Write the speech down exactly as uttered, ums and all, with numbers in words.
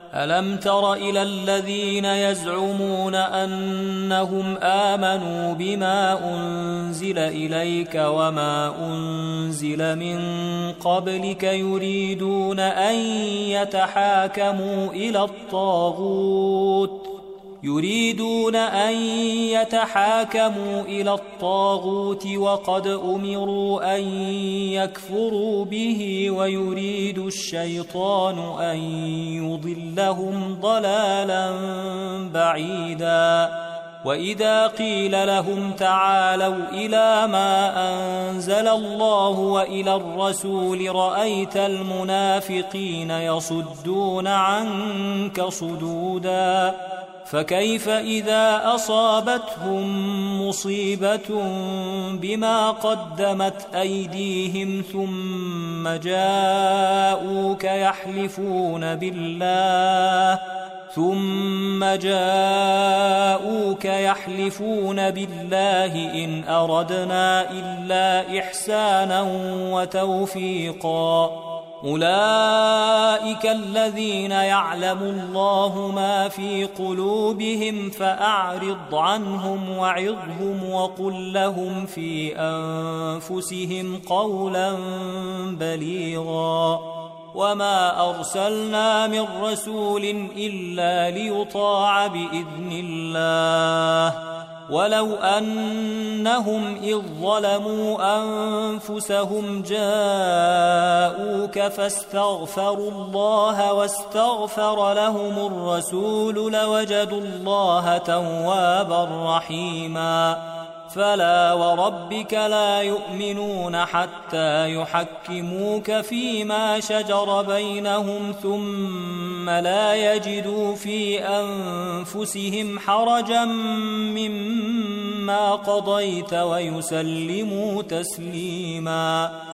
ألم تر إلى الذين يزعمون أنهم آمنوا بما أنزل إليك وما أنزل من قبلك يريدون أن يتحاكموا إلى الطاغوت يريدون أن يتحاكموا إلى الطاغوت وقد أمروا أن يكفروا به ويريد الشيطان أن يضلهم ضلالا بعيدا وإذا قيل لهم تعالوا إلى ما أنزل الله وإلى الرسول رأيت المنافقين يصدون عنك صدودا فكيف إذا أصابتهم مصيبة بما قدمت أيديهم ثم جاءوك يحلفون بالله ثم جاءوك يحلفون بالله إن أردنا إلا إحسانا وتوفيقا أولئك الذين يعلم الله ما في قلوبهم فأعرض عنهم وعظهم وقل لهم في أنفسهم قولا بليغا وما أرسلنا من رسول إلا ليطاع بإذن الله ولو أنهم إذ ظلموا أنفسهم جاءوك فاستغفروا الله واستغفر لهم الرسول لوجدوا الله توابا رحيما فلا وربك لا يؤمنون حتى يحكموك فيما شجر بينهم ثم لا يجدوا في أنفسهم حرجا مما قضيت ويسلموا تسليما.